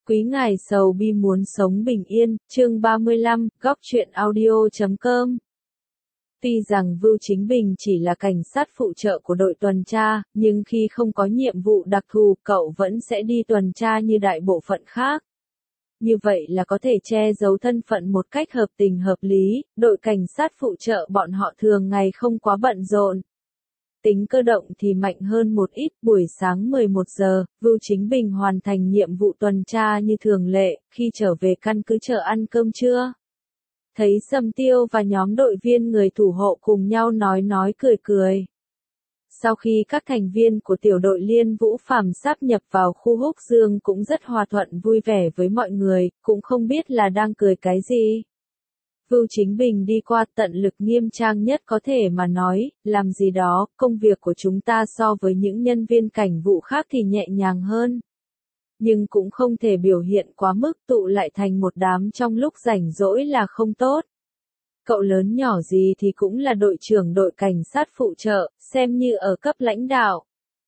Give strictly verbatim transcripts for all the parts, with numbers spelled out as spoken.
Quý ngài sầu bi muốn sống bình yên, chương ba mươi lăm, góc truyện audio chấm com. Tuy rằng Vưu Chính Bình chỉ là cảnh sát phụ trợ của đội tuần tra, nhưng khi không có nhiệm vụ đặc thù, cậu vẫn sẽ đi tuần tra như đại bộ phận khác. Như vậy là có thể che giấu thân phận một cách hợp tình hợp lý, đội cảnh sát phụ trợ bọn họ thường ngày không quá bận rộn. Tính cơ động thì mạnh hơn một ít, buổi sáng mười một giờ, Vưu Chính Bình hoàn thành nhiệm vụ tuần tra như thường lệ, khi trở về căn cứ chờ ăn cơm trưa. Thấy Sầm Tiêu và nhóm đội viên người thủ hộ cùng nhau nói nói cười cười. Sau khi các thành viên của tiểu đội Liên Vũ Phàm sáp nhập vào khu Húc Dương cũng rất hòa thuận vui vẻ với mọi người, cũng không biết là đang cười cái gì. Vưu Chính Bình đi qua tận lực nghiêm trang nhất có thể mà nói, làm gì đó, công việc của chúng ta so với những nhân viên cảnh vụ khác thì nhẹ nhàng hơn. Nhưng cũng không thể biểu hiện quá mức tụ lại thành một đám trong lúc rảnh rỗi là không tốt. Cậu lớn nhỏ gì thì cũng là đội trưởng đội cảnh sát phụ trợ, xem như ở cấp lãnh đạo.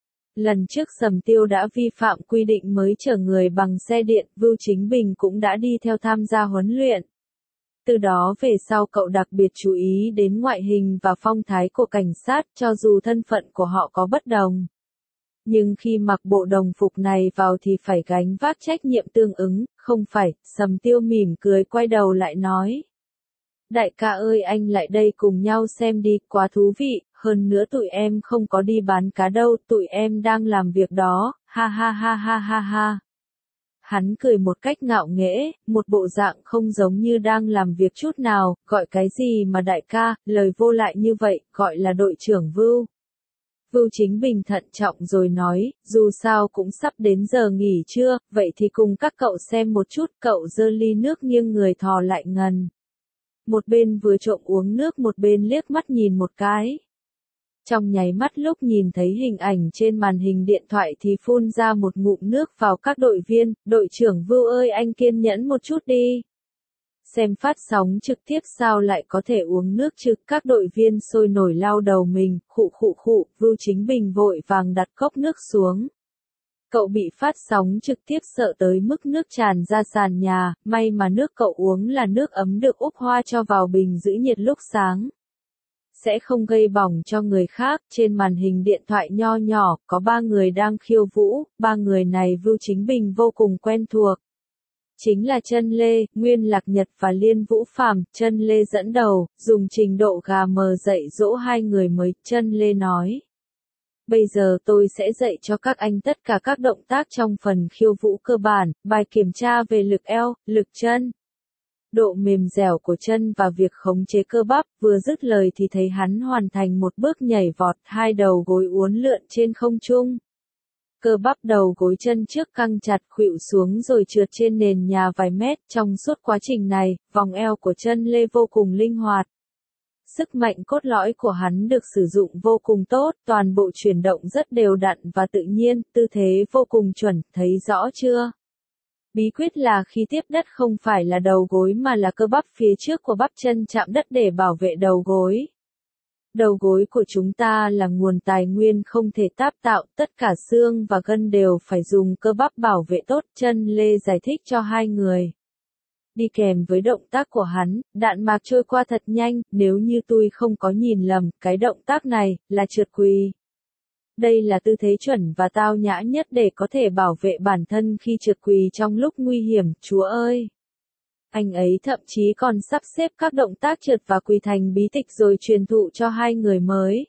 Lần trước Sầm Tiêu đã vi phạm quy định mới chở người bằng xe điện, Vưu Chính Bình cũng đã đi theo tham gia huấn luyện. Từ đó về sau cậu đặc biệt chú ý đến ngoại hình và phong thái của cảnh sát cho dù thân phận của họ có bất đồng. Nhưng khi mặc bộ đồng phục này vào thì phải gánh vác trách nhiệm tương ứng, không phải, Sầm Tiêu mỉm cười quay đầu lại nói. Đại ca ơi anh lại đây cùng nhau xem đi, quá thú vị, hơn nữa tụi em không có đi bán cá đâu, tụi em đang làm việc đó, ha ha ha ha ha ha. Hắn cười một cách ngạo nghễ, một bộ dạng không giống như đang làm việc chút nào, gọi cái gì mà đại ca, lời vô lại như vậy, gọi là đội trưởng Vưu. Vưu Chính Bình thận trọng rồi nói, dù sao cũng sắp đến giờ nghỉ trưa, vậy thì cùng các cậu xem một chút, cậu giơ ly nước nghiêng người thò lại gần. Một bên vừa trộm uống nước một bên liếc mắt nhìn một cái. Trong nháy mắt lúc nhìn thấy hình ảnh trên màn hình điện thoại thì phun ra một ngụm nước vào các đội viên, đội trưởng Vưu ơi anh kiên nhẫn một chút đi. Xem phát sóng trực tiếp sao lại có thể uống nước chứ, các đội viên sôi nổi lau đầu mình, khụ khụ khụ, Vưu Chính Bình vội vàng đặt cốc nước xuống. Cậu bị phát sóng trực tiếp sợ tới mức nước tràn ra sàn nhà, may mà nước cậu uống là nước ấm được úp hoa cho vào bình giữ nhiệt lúc sáng. Sẽ không gây bỏng cho người khác, trên màn hình điện thoại nho nhỏ, có ba người đang khiêu vũ, ba người này Vưu Chính Bình vô cùng quen thuộc. Chính là Chân Lê, Nguyên Lạc Nhật và Liên Vũ Phàm. Chân Lê dẫn đầu, dùng trình độ gà mờ dạy dỗ hai người mới, Chân Lê nói. Bây giờ tôi sẽ dạy cho các anh tất cả các động tác trong phần khiêu vũ cơ bản, bài kiểm tra về lực eo, lực chân. Độ mềm dẻo của chân và việc khống chế cơ bắp, vừa dứt lời thì thấy hắn hoàn thành một bước nhảy vọt, hai đầu gối uốn lượn trên không trung. Cơ bắp đầu gối chân trước căng chặt khuỵu xuống rồi trượt trên nền nhà vài mét, trong suốt quá trình này, vòng eo của Chân Lê vô cùng linh hoạt. Sức mạnh cốt lõi của hắn được sử dụng vô cùng tốt, toàn bộ chuyển động rất đều đặn và tự nhiên, tư thế vô cùng chuẩn, thấy rõ chưa? Bí quyết là khi tiếp đất không phải là đầu gối mà là cơ bắp phía trước của bắp chân chạm đất để bảo vệ đầu gối. Đầu gối của chúng ta là nguồn tài nguyên không thể táp tạo, tất cả xương và gân đều phải dùng cơ bắp bảo vệ tốt, Chân Lê giải thích cho hai người. Đi kèm với động tác của hắn, đạn mạc trôi qua thật nhanh, nếu như tôi không có nhìn lầm, cái động tác này, là trượt quỳ. Đây là tư thế chuẩn và tao nhã nhất để có thể bảo vệ bản thân khi trượt quỳ trong lúc nguy hiểm, chúa ơi. Anh ấy thậm chí còn sắp xếp các động tác trượt và quỳ thành bí tịch rồi truyền thụ cho hai người mới.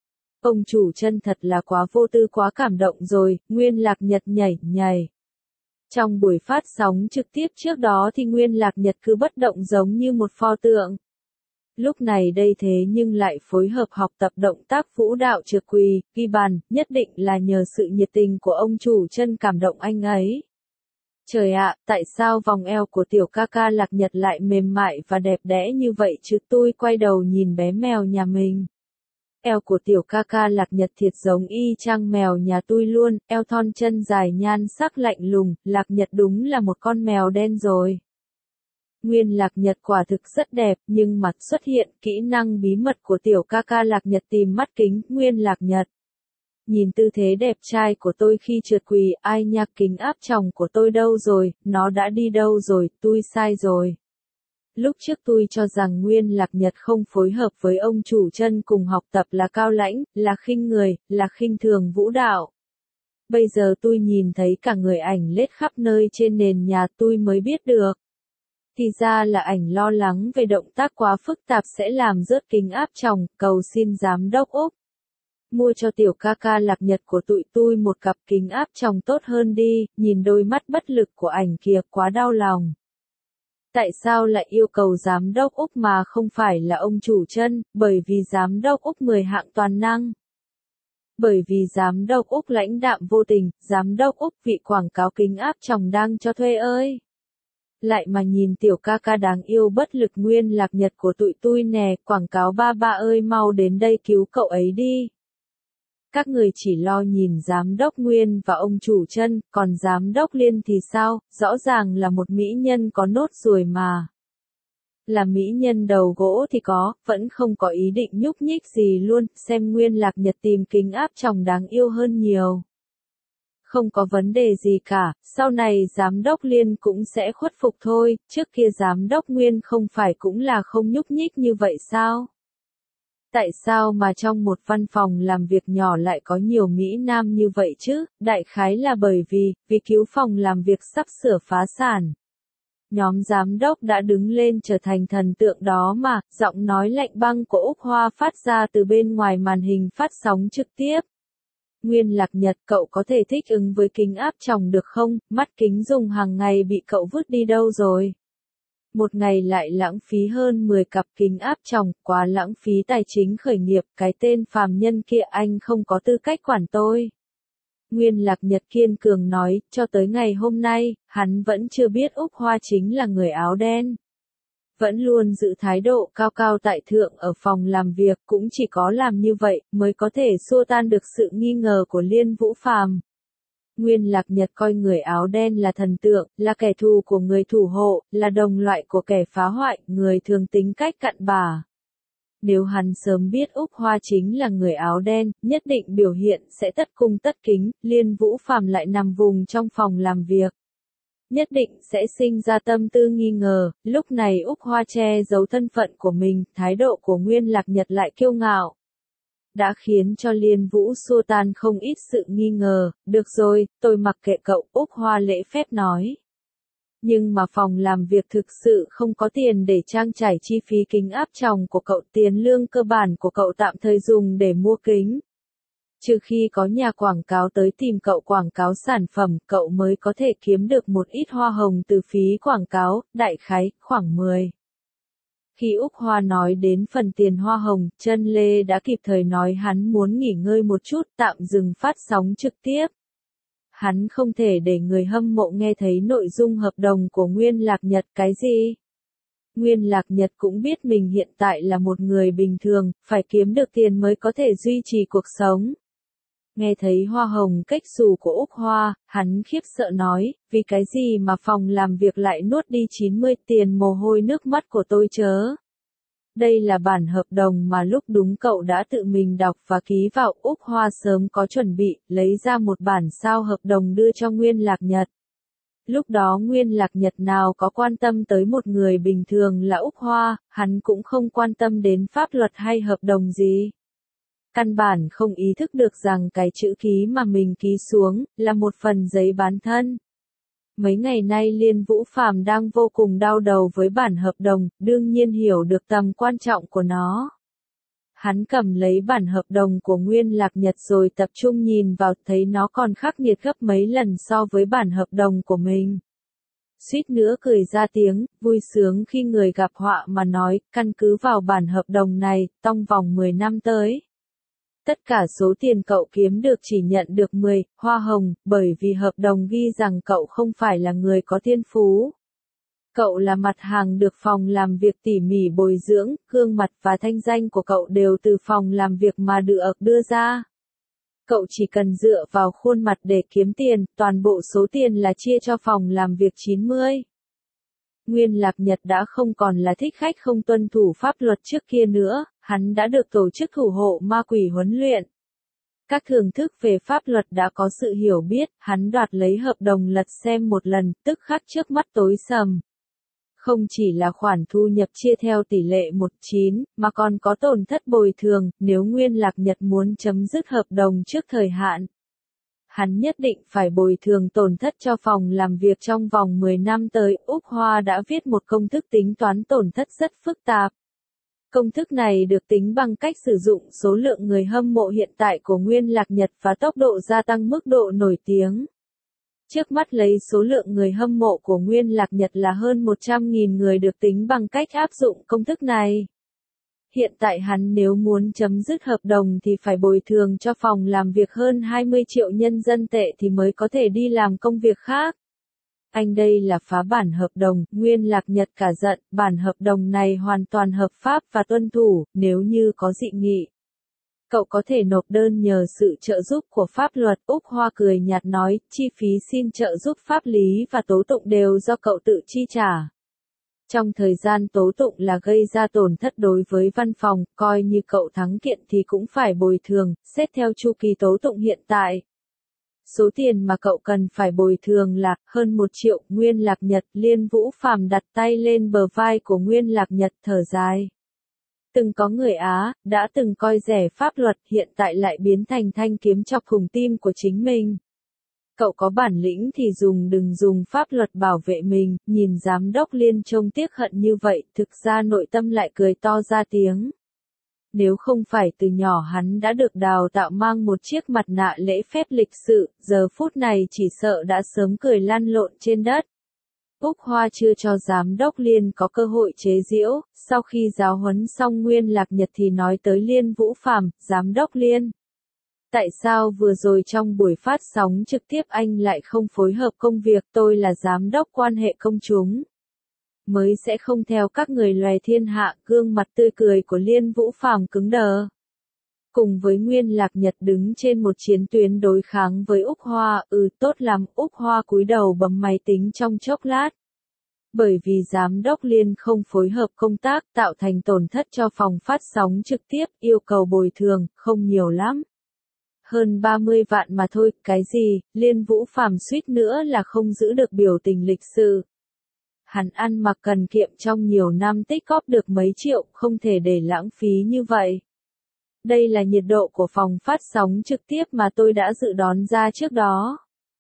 Ông chủ chân thật là quá vô tư quá cảm động rồi, Nguyên Lạc Nhật nhảy, nhảy. Trong buổi phát sóng trực tiếp trước đó thì Nguyên Lạc Nhật cứ bất động giống như một pho tượng. Lúc này đây thế nhưng lại phối hợp học tập động tác vũ đạo trượt quỳ, ghi bàn, nhất định là nhờ sự nhiệt tình của ông chủ chân cảm động anh ấy. Trời ạ, tại sao vòng eo của tiểu ca ca Lạc Nhật lại mềm mại và đẹp đẽ như vậy chứ, tôi quay đầu nhìn bé mèo nhà mình. Eo của tiểu ca ca Lạc Nhật thiệt giống y chang mèo nhà tôi luôn, eo thon chân dài nhan sắc lạnh lùng, Lạc Nhật đúng là một con mèo đen rồi. Nguyên Lạc Nhật quả thực rất đẹp, nhưng mặt xuất hiện kỹ năng bí mật của tiểu ca ca Lạc Nhật tìm mắt kính, Nguyên Lạc Nhật. Nhìn tư thế đẹp trai của tôi khi trượt quỳ, ai nha, kính áp tròng của tôi đâu rồi, nó đã đi đâu rồi, tôi sai rồi. Lúc trước tôi cho rằng Nguyên Lạc Nhật không phối hợp với ông chủ chân cùng học tập là cao lãnh, là khinh người, là khinh thường vũ đạo. Bây giờ tôi nhìn thấy cả người ảnh lết khắp nơi trên nền nhà tôi mới biết được. Thì ra là ảnh lo lắng về động tác quá phức tạp sẽ làm rớt kính áp tròng, cầu xin giám đốc Úc. Mua cho tiểu ca ca Lạc Nhật của tụi tôi một cặp kính áp tròng tốt hơn đi, nhìn đôi mắt bất lực của ảnh kìa quá đau lòng. Tại sao lại yêu cầu giám đốc Úc mà không phải là ông chủ chân, bởi vì giám đốc Úc mười hạng toàn năng. Bởi vì giám đốc Úc lãnh đạm vô tình, giám đốc Úc vị quảng cáo kính áp tròng đang cho thuê ơi. Lại mà nhìn tiểu ca ca đáng yêu bất lực Nguyên Lạc Nhật của tụi tôi nè, quảng cáo ba ba ơi mau đến đây cứu cậu ấy đi. Các người chỉ lo nhìn giám đốc Nguyên và ông chủ chân, còn giám đốc Liên thì sao, rõ ràng là một mỹ nhân có nốt ruồi mà. Là mỹ nhân đầu gỗ thì có, vẫn không có ý định nhúc nhích gì luôn, xem Nguyên Lạc Nhật tìm kính áp tròng đáng yêu hơn nhiều. Không có vấn đề gì cả, sau này giám đốc Liên cũng sẽ khuất phục thôi, trước kia giám đốc Nguyên không phải cũng là không nhúc nhích như vậy sao? Tại sao mà trong một văn phòng làm việc nhỏ lại có nhiều Mỹ Nam như vậy chứ? Đại khái là bởi vì, vì cứu phòng làm việc sắp sửa phá sản. Nhóm giám đốc đã đứng lên trở thành thần tượng đó mà, giọng nói lạnh băng của Úc Hoa phát ra từ bên ngoài màn hình phát sóng trực tiếp. Nguyên Lạc Nhật, cậu có thể thích ứng với kính áp tròng được không? Mắt kính dùng hàng ngày bị cậu vứt đi đâu rồi? Một ngày lại lãng phí hơn mười cặp kính áp tròng, quá lãng phí tài chính khởi nghiệp, cái tên phàm nhân kia anh không có tư cách quản tôi. Nguyên Lạc Nhật kiên cường nói, cho tới ngày hôm nay, hắn vẫn chưa biết Úc Hoa chính là người áo đen. Vẫn luôn giữ thái độ cao cao tại thượng ở phòng làm việc, cũng chỉ có làm như vậy mới có thể xua tan được sự nghi ngờ của Liên Vũ Phàm. Nguyên Lạc Nhật coi người áo đen là thần tượng, là kẻ thù của người thủ hộ, là đồng loại của kẻ phá hoại, người thường tính cách cặn bã. Nếu hắn sớm biết Úc Hoa chính là người áo đen, nhất định biểu hiện sẽ tất cung tất kính, Liên Vũ Phàm lại nằm vùng trong phòng làm việc. Nhất định sẽ sinh ra tâm tư nghi ngờ, lúc này Úc Hoa che giấu thân phận của mình, thái độ của Nguyên Lạc Nhật lại kiêu ngạo. Đã khiến cho Liên Vũ xua tan không ít sự nghi ngờ, được rồi, tôi mặc kệ cậu, Úc Hoa lễ phép nói. Nhưng mà phòng làm việc thực sự không có tiền để trang trải chi phí kính áp tròng của cậu, tiền lương cơ bản của cậu tạm thời dùng để mua kính. Trừ khi có nhà quảng cáo tới tìm cậu quảng cáo sản phẩm, cậu mới có thể kiếm được một ít hoa hồng từ phí quảng cáo, đại khái, khoảng mười. Khi Úc Hoa nói đến phần tiền hoa hồng, Chân Lê đã kịp thời nói hắn muốn nghỉ ngơi một chút, tạm dừng phát sóng trực tiếp. Hắn không thể để người hâm mộ nghe thấy nội dung hợp đồng của Nguyên Lạc Nhật cái gì. Nguyên Lạc Nhật cũng biết mình hiện tại là một người bình thường, phải kiếm được tiền mới có thể duy trì cuộc sống. Nghe thấy hoa hồng cách xù của Úc Hoa, hắn khiếp sợ nói, vì cái gì mà phòng làm việc lại nuốt đi chín mươi tiền mồ hôi nước mắt của tôi chớ. Đây là bản hợp đồng mà lúc đúng cậu đã tự mình đọc và ký vào. Úc Hoa sớm có chuẩn bị, lấy ra một bản sao hợp đồng đưa cho Nguyên Lạc Nhật. Lúc đó Nguyên Lạc Nhật nào có quan tâm tới một người bình thường là Úc Hoa, hắn cũng không quan tâm đến pháp luật hay hợp đồng gì. Căn bản không ý thức được rằng cái chữ ký mà mình ký xuống, là một phần giấy bán thân. Mấy ngày nay Liên Vũ Phàm đang vô cùng đau đầu với bản hợp đồng, đương nhiên hiểu được tầm quan trọng của nó. Hắn cầm lấy bản hợp đồng của Nguyên Lạc Nhật rồi tập trung nhìn vào, thấy nó còn khắc nghiệt gấp mấy lần so với bản hợp đồng của mình. Suýt nữa cười ra tiếng, vui sướng khi người gặp họa mà nói, căn cứ vào bản hợp đồng này, trong vòng mười năm tới. Tất cả số tiền cậu kiếm được chỉ nhận được mười hoa hồng, bởi vì hợp đồng ghi rằng cậu không phải là người có thiên phú. Cậu là mặt hàng được phòng làm việc tỉ mỉ bồi dưỡng, gương mặt và thanh danh của cậu đều từ phòng làm việc mà được đưa ra. Cậu chỉ cần dựa vào khuôn mặt để kiếm tiền, toàn bộ số tiền là chia cho phòng làm việc chín mươi. Nguyên Lạc Nhật đã không còn là thích khách không tuân thủ pháp luật trước kia nữa, hắn đã được tổ chức thủ hộ ma quỷ huấn luyện. Các thưởng thức về pháp luật đã có sự hiểu biết, hắn đoạt lấy hợp đồng lật xem một lần, tức khắc trước mắt tối sầm. Không chỉ là khoản thu nhập chia theo tỷ lệ một chín, mà còn có tổn thất bồi thường, nếu Nguyên Lạc Nhật muốn chấm dứt hợp đồng trước thời hạn. Hắn nhất định phải bồi thường tổn thất cho phòng làm việc trong vòng mười năm tới. Úc Hoa đã viết một công thức tính toán tổn thất rất phức tạp. Công thức này được tính bằng cách sử dụng số lượng người hâm mộ hiện tại của Nguyên Lạc Nhật và tốc độ gia tăng mức độ nổi tiếng. Trước mắt lấy số lượng người hâm mộ của Nguyên Lạc Nhật là hơn một trăm nghìn người được tính bằng cách áp dụng công thức này. Hiện tại hắn nếu muốn chấm dứt hợp đồng thì phải bồi thường cho phòng làm việc hơn hai mươi triệu nhân dân tệ thì mới có thể đi làm công việc khác. Anh đây là phá bản hợp đồng, Nguyên Lạc Nhật cả giận, bản hợp đồng này hoàn toàn hợp pháp và tuân thủ, nếu như có dị nghị. Cậu có thể nộp đơn nhờ sự trợ giúp của pháp luật. Úc Hoa cười nhạt nói, chi phí xin trợ giúp pháp lý và tố tụng đều do cậu tự chi trả. Trong thời gian tố tụng là gây ra tổn thất đối với văn phòng, coi như cậu thắng kiện thì cũng phải bồi thường, xét theo chu kỳ tố tụng hiện tại. Số tiền mà cậu cần phải bồi thường là hơn một triệu. Nguyên Lạc Nhật. Liên Vũ Phàm đặt tay lên bờ vai của Nguyên Lạc Nhật, thở dài. Từng có người Á, đã từng coi rẻ pháp luật, hiện tại lại biến thành thanh kiếm chọc thủng tim của chính mình. Cậu có bản lĩnh thì dùng đừng dùng pháp luật bảo vệ mình. Nhìn giám đốc Liên trông tiếc hận như vậy, thực ra nội tâm lại cười to ra tiếng. Nếu không phải từ nhỏ hắn đã được đào tạo mang một chiếc mặt nạ lễ phép lịch sự, giờ phút này chỉ sợ đã sớm cười lăn lộn trên đất. Úc Hoa chưa cho giám đốc Liên có cơ hội chế giễu, sau khi giáo huấn xong Nguyên Lạc Nhật thì nói tới Liên Vũ Phàm, giám đốc Liên. Tại sao vừa rồi trong buổi phát sóng trực tiếp anh lại không phối hợp công việc? Tôi là giám đốc quan hệ công chúng. Mới sẽ không theo các người loè thiên hạ. Gương mặt tươi cười của Liên Vũ Phàm cứng đờ. Cùng với Nguyên Lạc Nhật đứng trên một chiến tuyến đối kháng với Úc Hoa, ừ tốt lắm. Úc Hoa cúi đầu bấm máy tính trong chốc lát. Bởi vì giám đốc Liên không phối hợp công tác tạo thành tổn thất cho phòng phát sóng trực tiếp, yêu cầu bồi thường, không nhiều lắm. Hơn ba mươi vạn mà thôi, cái gì? Liên Vũ Phàm suýt nữa là không giữ được biểu tình lịch sự. Hắn ăn mặc cần kiệm trong nhiều năm tích góp được mấy triệu, không thể để lãng phí như vậy. Đây là nhiệt độ của phòng phát sóng trực tiếp mà tôi đã dự đoán ra trước đó.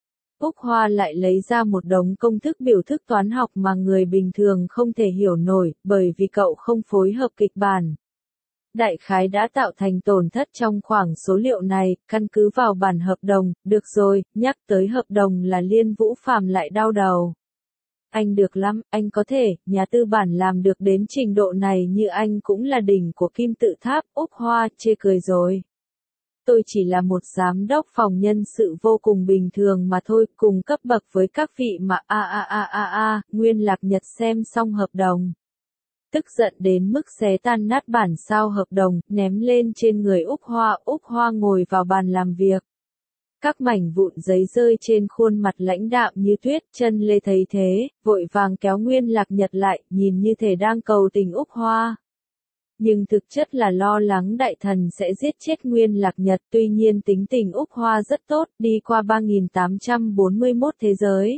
Úc Hoa lại lấy ra một đống công thức biểu thức toán học mà người bình thường không thể hiểu nổi, bởi vì cậu không phối hợp kịch bản. Đại khái đã tạo thành tổn thất trong khoảng số liệu này, căn cứ vào bản hợp đồng. Được rồi, nhắc tới hợp đồng là Liên Vũ Phàm lại đau đầu. Anh được lắm, anh có thể, nhà tư bản làm được đến trình độ này như anh cũng là đỉnh của kim tự tháp. Úc Hoa chê cười rồi. Tôi chỉ là một giám đốc phòng nhân sự vô cùng bình thường mà thôi, cùng cấp bậc với các vị mà a a a a a. Nguyên Lạc Nhật xem xong hợp đồng. Tức giận đến mức xé tan nát bản sao hợp đồng, ném lên trên người Úc Hoa. Úc Hoa ngồi vào bàn làm việc. Các mảnh vụn giấy rơi trên khuôn mặt lãnh đạm như tuyết. Chân Lê thấy thế, vội vàng kéo Nguyên Lạc Nhật lại, nhìn như thể đang cầu tình Úc Hoa. Nhưng thực chất là lo lắng đại thần sẽ giết chết Nguyên Lạc Nhật. Tuy nhiên tính tình Úc Hoa rất tốt, đi qua ba nghìn tám trăm bốn mươi mốt thế giới.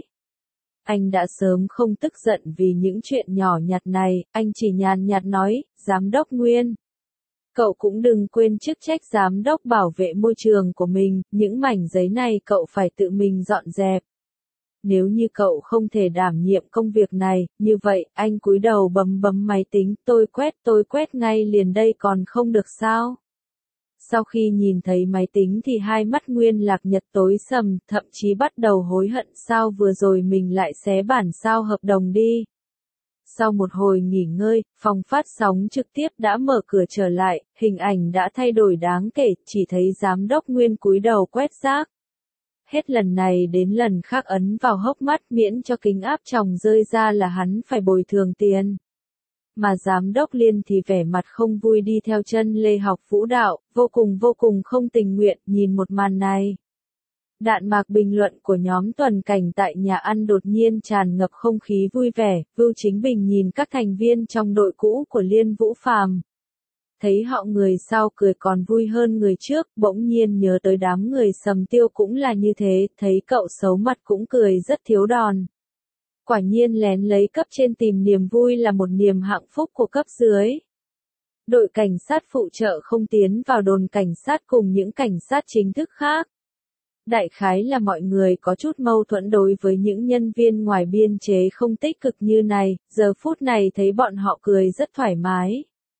Anh đã sớm không tức giận vì những chuyện nhỏ nhặt này, anh chỉ nhàn nhạt nói, giám đốc Nguyên. Cậu cũng đừng quên chức trách giám đốc bảo vệ môi trường của mình, những mảnh giấy này cậu phải tự mình dọn dẹp. Nếu như cậu không thể đảm nhiệm công việc này, như vậy, anh cúi đầu bấm bấm máy tính, tôi quét tôi quét ngay liền đây còn không được sao? Sau khi nhìn thấy máy tính thì hai mắt Nguyên Lạc Nhật tối sầm, thậm chí bắt đầu hối hận sao vừa rồi mình lại xé bản sao hợp đồng đi. Sau một hồi nghỉ ngơi, phòng phát sóng trực tiếp đã mở cửa trở lại, hình ảnh đã thay đổi đáng kể, chỉ thấy giám đốc Nguyên cúi đầu quét rác. Hết lần này đến lần khác ấn vào hốc mắt miễn cho kính áp tròng rơi ra là hắn phải bồi thường tiền. Mà giám đốc Liên thì vẻ mặt không vui đi theo chân Lê học vũ đạo, vô cùng vô cùng không tình nguyện nhìn một màn này. Đạn mạc bình luận của nhóm tuần cảnh tại nhà ăn đột nhiên tràn ngập không khí vui vẻ. Vưu Chính Bình nhìn các thành viên trong đội cũ của Liên Vũ Phàm. thấy họ người sau cười còn vui hơn người trước, bỗng nhiên nhớ tới đám người Sầm Tiêu cũng là như thế, thấy cậu xấu mặt cũng cười rất thiếu đòn. Quả nhiên lén lấy cấp trên tìm niềm vui là một niềm hạnh phúc của cấp dưới. Đội cảnh sát phụ trợ không tiến vào đồn cảnh sát cùng những cảnh sát chính thức khác. Đại khái là mọi người có chút mâu thuẫn đối với những nhân viên ngoài biên chế không tích cực như này, giờ phút này thấy bọn họ cười rất thoải mái.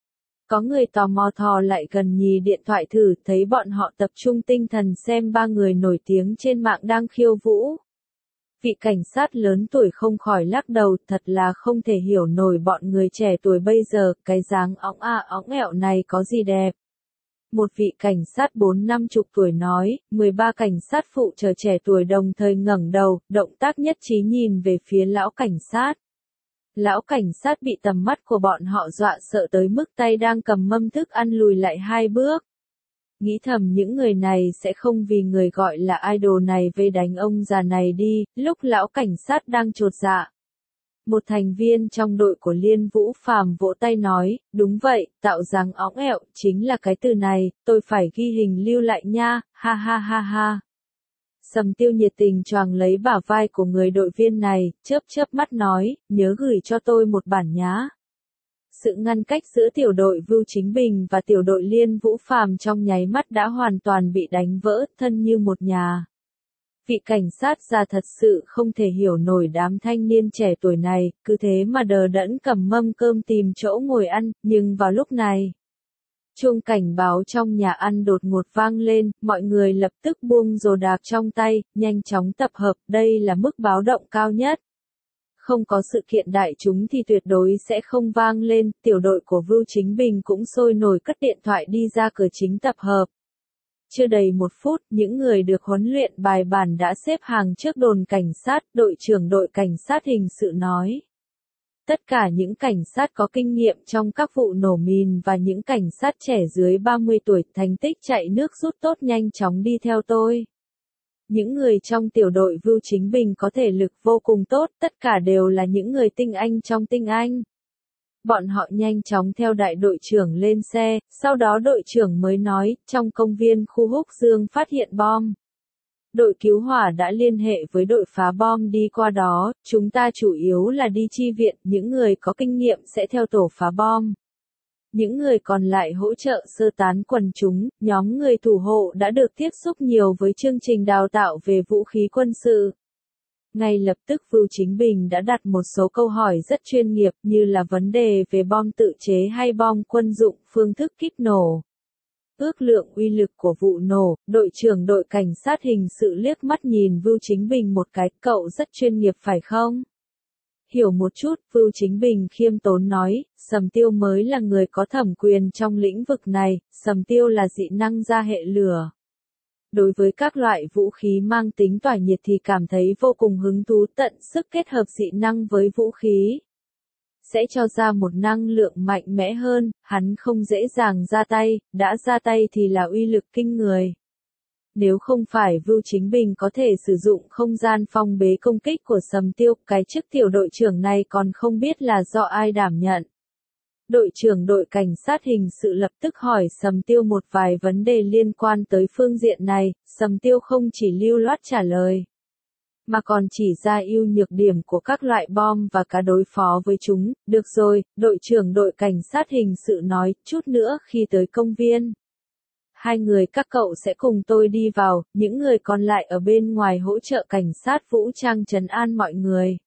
Có người tò mò thò lại gần nhì điện thoại thử, thấy bọn họ tập trung tinh thần xem ba người nổi tiếng trên mạng đang khiêu vũ. Vị cảnh sát lớn tuổi không khỏi lắc đầu, thật là không thể hiểu nổi bọn người trẻ tuổi bây giờ, cái dáng óng a óng ẹo này có gì đẹp. Một vị cảnh sát bốn năm chục tuổi nói, mười ba cảnh sát phụ trợ trẻ tuổi đồng thời ngẩng đầu, động tác nhất trí nhìn về phía lão cảnh sát. Lão cảnh sát bị tầm mắt của bọn họ dọa sợ tới mức tay đang cầm mâm thức ăn lùi lại hai bước. Nghĩ thầm những người này sẽ không vì người gọi là idol này về đánh ông già này đi, lúc lão cảnh sát đang chột dạ. Một thành viên trong đội của Liên Vũ Phàm vỗ tay nói, đúng vậy, tạo dáng óng ẹo, chính là cái từ này, tôi phải ghi hình lưu lại nha, ha ha ha ha. Sầm Tiêu nhiệt tình choàng lấy bả vai của người đội viên này, chớp chớp mắt nói, nhớ gửi cho tôi một bản nhá. Sự ngăn cách giữa tiểu đội Vưu Chính Bình và tiểu đội Liên Vũ Phàm trong nháy mắt đã hoàn toàn bị đánh vỡ, thân như một nhà. Vị cảnh sát già thật sự không thể hiểu nổi đám thanh niên trẻ tuổi này, cứ thế mà đờ đẫn cầm mâm cơm tìm chỗ ngồi ăn, nhưng vào lúc này, chuông cảnh báo trong nhà ăn đột ngột vang lên, mọi người lập tức buông đồ đạc trong tay, nhanh chóng tập hợp, đây là mức báo động cao nhất. Không có sự kiện đại chúng thì tuyệt đối sẽ không vang lên, tiểu đội của Vưu Chính Bình cũng sôi nổi cất điện thoại đi ra cửa chính tập hợp. Chưa đầy một phút, những người được huấn luyện bài bản đã xếp hàng trước đồn cảnh sát, đội trưởng đội cảnh sát hình sự nói. Tất cả những cảnh sát có kinh nghiệm trong các vụ nổ mìn và những cảnh sát trẻ dưới ba mươi tuổi thành tích chạy nước rút tốt nhanh chóng đi theo tôi. Những người trong tiểu đội Vưu Chính Bình có thể lực vô cùng tốt, tất cả đều là những người tinh anh trong tinh anh. Bọn họ nhanh chóng theo đại đội trưởng lên xe, sau đó đội trưởng mới nói, trong công viên khu Húc Dương phát hiện bom. Đội cứu hỏa đã liên hệ với đội phá bom đi qua đó, chúng ta chủ yếu là đi chi viện, những người có kinh nghiệm sẽ theo tổ phá bom. Những người còn lại hỗ trợ sơ tán quần chúng, nhóm người thủ hộ đã được tiếp xúc nhiều với chương trình đào tạo về vũ khí quân sự. Ngay lập tức Vưu Chính Bình đã đặt một số câu hỏi rất chuyên nghiệp như là vấn đề về bom tự chế hay bom quân dụng, phương thức kíp nổ. Ước lượng uy lực của vụ nổ, đội trưởng đội cảnh sát hình sự liếc mắt nhìn Vưu Chính Bình một cái, cậu rất chuyên nghiệp phải không? Hiểu một chút, Vưu Chính Bình khiêm tốn nói, Sầm Tiêu mới là người có thẩm quyền trong lĩnh vực này, Sầm Tiêu là dị năng ra hệ lửa. Đối với các loại vũ khí mang tính tỏa nhiệt thì cảm thấy vô cùng hứng thú, tận sức kết hợp dị năng với vũ khí. Sẽ cho ra một năng lượng mạnh mẽ hơn, hắn không dễ dàng ra tay, đã ra tay thì là uy lực kinh người. Nếu không phải Vưu Chính Bình có thể sử dụng không gian phong bế công kích của Sầm Tiêu, cái chức tiểu đội trưởng này còn không biết là do ai đảm nhận. Đội trưởng đội cảnh sát hình sự lập tức hỏi Sầm Tiêu một vài vấn đề liên quan tới phương diện này, Sầm Tiêu không chỉ lưu loát trả lời, mà còn chỉ ra ưu nhược điểm của các loại bom và cả đối phó với chúng. Được rồi, đội trưởng đội cảnh sát hình sự nói, chút nữa khi tới công viên. Hai người các cậu sẽ cùng tôi đi vào, những người còn lại ở bên ngoài hỗ trợ cảnh sát vũ trang trấn an mọi người.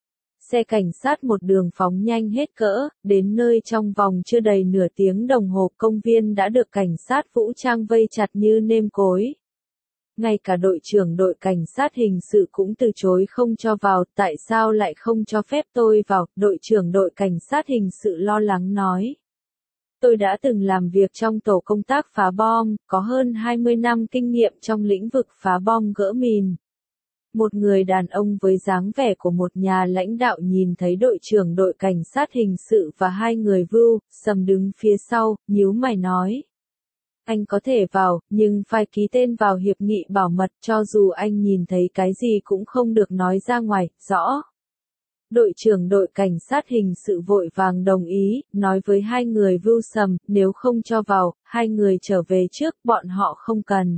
Xe cảnh sát một đường phóng nhanh hết cỡ, đến nơi trong vòng chưa đầy nửa tiếng đồng hồ công viên đã được cảnh sát vũ trang vây chặt như nêm cối. Ngay cả đội trưởng đội cảnh sát hình sự cũng từ chối không cho vào, tại sao lại không cho phép tôi vào, đội trưởng đội cảnh sát hình sự lo lắng nói. Tôi đã từng làm việc trong tổ công tác phá bom, có hơn hai mươi năm kinh nghiệm trong lĩnh vực phá bom gỡ mìn. Một người đàn ông với dáng vẻ của một nhà lãnh đạo nhìn thấy đội trưởng đội cảnh sát hình sự và hai người Vưu, Sầm đứng phía sau, nhíu mày nói. Anh có thể vào, nhưng phải ký tên vào hiệp nghị bảo mật, cho dù anh nhìn thấy cái gì cũng không được nói ra ngoài, rõ. Đội trưởng đội cảnh sát hình sự vội vàng đồng ý, nói với hai người Vưu Sầm, nếu không cho vào, hai người trở về trước, bọn họ không cần.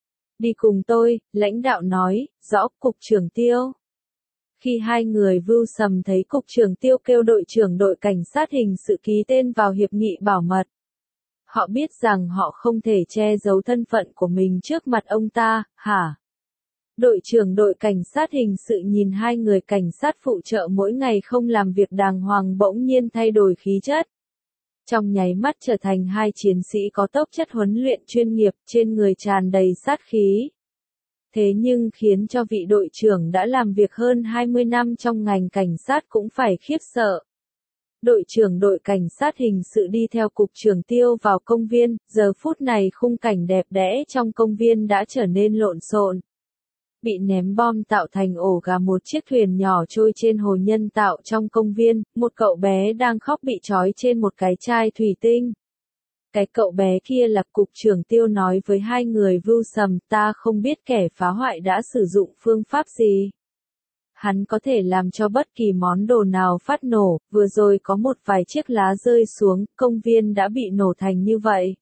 Đi cùng tôi, lãnh đạo nói, rõ, cục trưởng Tiêu. Khi hai người Vưu Sầm thấy cục trưởng Tiêu kêu đội trưởng đội cảnh sát hình sự ký tên vào hiệp nghị bảo mật. Họ biết rằng họ không thể che giấu thân phận của mình trước mặt ông ta, hả? Đội trưởng đội cảnh sát hình sự nhìn hai người cảnh sát phụ trợ mỗi ngày không làm việc đàng hoàng bỗng nhiên thay đổi khí chất. Trong nháy mắt trở thành hai chiến sĩ có tốc chất huấn luyện chuyên nghiệp, trên người tràn đầy sát khí. Thế nhưng khiến cho vị đội trưởng đã làm việc hơn hai mươi năm trong ngành cảnh sát cũng phải khiếp sợ. Đội trưởng đội cảnh sát hình sự đi theo cục trưởng Tiêu vào công viên, giờ phút này khung cảnh đẹp đẽ trong công viên đã trở nên lộn xộn. Bị ném bom tạo thành ổ gà một chiếc thuyền nhỏ trôi trên hồ nhân tạo trong công viên, một cậu bé đang khóc bị trói trên một cái chai thủy tinh. Cái cậu bé kia là cục trưởng Tiêu nói với hai người Vưu Sầm, ta không biết kẻ phá hoại đã sử dụng phương pháp gì. Hắn có thể làm cho bất kỳ món đồ nào phát nổ, vừa rồi có một vài chiếc lá rơi xuống, công viên đã bị nổ thành như vậy.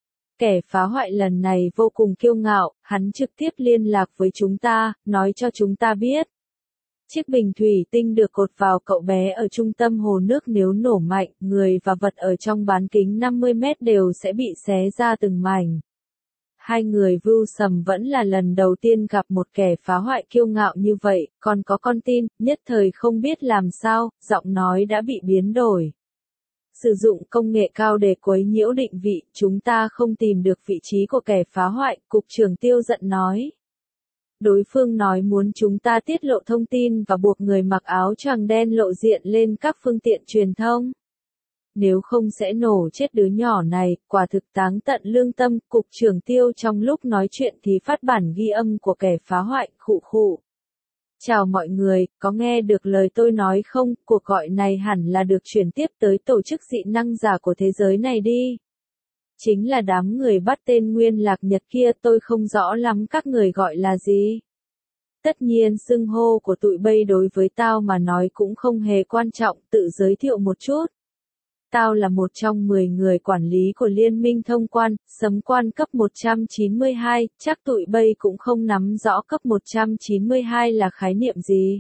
Kẻ phá hoại lần này vô cùng kiêu ngạo, hắn trực tiếp liên lạc với chúng ta, nói cho chúng ta biết. Chiếc bình thủy tinh được cột vào cậu bé ở trung tâm hồ nước nếu nổ mạnh, người và vật ở trong bán kính năm mươi mét đều sẽ bị xé ra từng mảnh. Hai người Vưu Sầm vẫn là lần đầu tiên gặp một kẻ phá hoại kiêu ngạo như vậy, còn có con tin, nhất thời không biết làm sao, giọng nói đã bị biến đổi. Sử dụng công nghệ cao để quấy nhiễu định vị, chúng ta không tìm được vị trí của kẻ phá hoại, cục trưởng Tiêu giận nói. Đối phương nói muốn chúng ta tiết lộ thông tin và buộc người mặc áo choàng đen lộ diện lên các phương tiện truyền thông. Nếu không sẽ nổ chết đứa nhỏ này, quả thực táng tận lương tâm, cục trưởng Tiêu trong lúc nói chuyện thì phát bản ghi âm của kẻ phá hoại, khụ khụ. Chào mọi người, có nghe được lời tôi nói không? Cuộc gọi này hẳn là được chuyển tiếp tới tổ chức dị năng giả của thế giới này đi. Chính là đám người bắt tên Nguyên Lạc Nhật kia, tôi không rõ lắm các người gọi là gì. Tất nhiên xưng hô của tụi bây đối với tao mà nói cũng không hề quan trọng, tự giới thiệu một chút. Tao là một trong mười người quản lý của Liên minh thông quan, sấm quan cấp một trăm chín mươi hai, chắc tụi bây cũng không nắm rõ cấp một trăm chín mươi hai là khái niệm gì.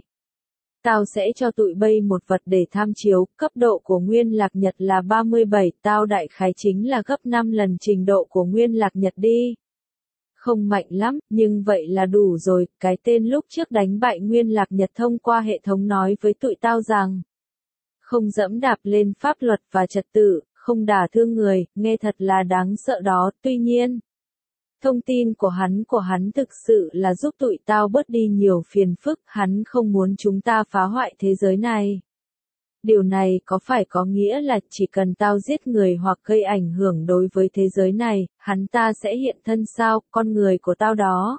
Tao sẽ cho tụi bây một vật để tham chiếu, cấp độ của Nguyên Lạc Nhật là ba mươi bảy, tao đại khái chính là gấp năm lần trình độ của Nguyên Lạc Nhật đi. Không mạnh lắm, nhưng vậy là đủ rồi, cái tên lúc trước đánh bại Nguyên Lạc Nhật thông qua hệ thống nói với tụi tao rằng không dẫm đạp lên pháp luật và trật tự, không đả thương người, nghe thật là đáng sợ đó, tuy nhiên. Thông tin của hắn của hắn thực sự là giúp tụi tao bớt đi nhiều phiền phức, hắn không muốn chúng ta phá hoại thế giới này. Điều này có phải có nghĩa là chỉ cần tao giết người hoặc gây ảnh hưởng đối với thế giới này, hắn ta sẽ hiện thân sao, con người của tao đó.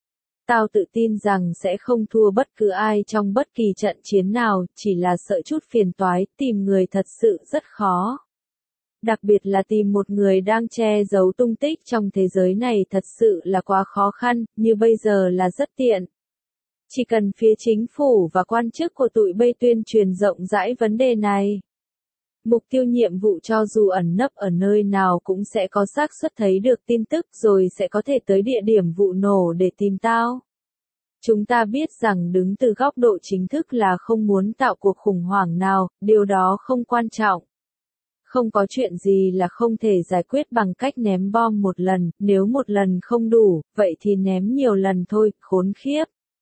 Tao tự tin rằng sẽ không thua bất cứ ai trong bất kỳ trận chiến nào, chỉ là sợ chút phiền toái, tìm người thật sự rất khó. Đặc biệt là tìm một người đang che giấu tung tích trong thế giới này thật sự là quá khó khăn, như bây giờ là rất tiện. Chỉ cần phía chính phủ và quan chức của tụi bây tuyên truyền rộng rãi vấn đề này. Mục tiêu nhiệm vụ cho dù ẩn nấp ở nơi nào cũng sẽ có xác suất thấy được tin tức rồi sẽ có thể tới địa điểm vụ nổ để tìm tao. Chúng ta biết rằng đứng từ góc độ chính thức là không muốn tạo cuộc khủng hoảng nào, điều đó không quan trọng. Không có chuyện gì là không thể giải quyết bằng cách ném bom một lần, nếu một lần không đủ, vậy thì ném nhiều lần thôi, khốn khiếp.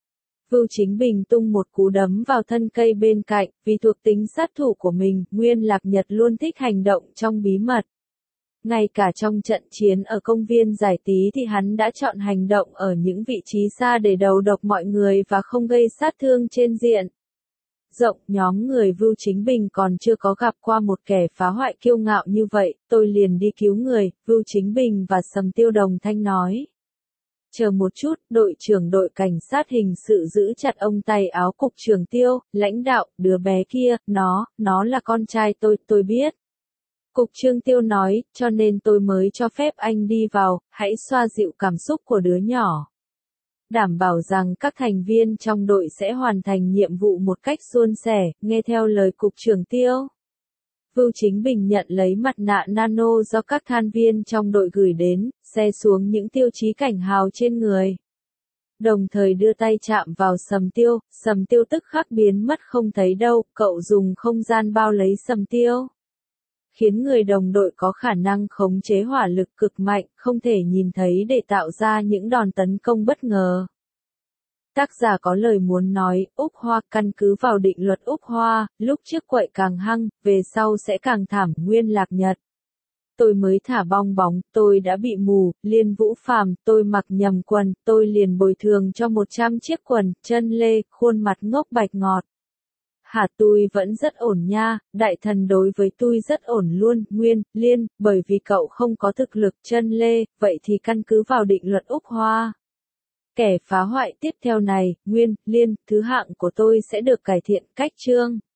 Vưu Chính Bình tung một cú đấm vào thân cây bên cạnh, vì thuộc tính sát thủ của mình, Nguyên Lạc Nhật luôn thích hành động trong bí mật. Ngay cả trong trận chiến ở công viên giải trí thì hắn đã chọn hành động ở những vị trí xa để đầu độc mọi người và không gây sát thương trên diện rộng. Nhóm người Vưu Chính Bình còn chưa có gặp qua một kẻ phá hoại kiêu ngạo như vậy, tôi liền đi cứu người, Vưu Chính Bình và Sầm Tiêu đồng thanh nói. Chờ một chút, đội trưởng đội cảnh sát hình sự giữ chặt ông tay áo cục trưởng Tiêu, lãnh đạo, đứa bé kia, nó, nó là con trai tôi, tôi biết. Cục trưởng Tiêu nói, cho nên tôi mới cho phép anh đi vào, hãy xoa dịu cảm xúc của đứa nhỏ. đảm bảo rằng các thành viên trong đội sẽ hoàn thành nhiệm vụ một cách suôn sẻ, nghe theo lời Cục trưởng Tiêu. Vưu Chính Bình nhận lấy mặt nạ nano do các thành viên trong đội gửi đến, xe xuống những tiêu chí cảnh hào trên người. Đồng thời đưa tay chạm vào Sầm Tiêu, Sầm Tiêu tức khắc biến mất không thấy đâu, cậu dùng không gian bao lấy Sầm Tiêu. Khiến người đồng đội có khả năng khống chế hỏa lực cực mạnh, không thể nhìn thấy để tạo ra những đòn tấn công bất ngờ. Tác giả có lời muốn nói, Úc Hoa căn cứ vào định luật Úc Hoa, lúc trước quậy càng hăng, về sau sẽ càng thảm. Nguyên Lạc Nhật. Tôi mới thả bong bóng, tôi đã bị mù. Liên Vũ Phàm, tôi mặc nhầm quần, tôi liền bồi thường cho một trăm chiếc quần. Chân Lê, khuôn mặt ngốc bạch ngọt. Hả, tôi vẫn rất ổn nha, đại thần đối với tôi rất ổn luôn. Nguyên, Liên, bởi vì cậu không có thực lực. Chân Lê, vậy thì căn cứ vào định luật Úc Hoa. Kẻ phá hoại tiếp theo này, Nguyên, Liên, thứ hạng của tôi sẽ được cải thiện. Cách chương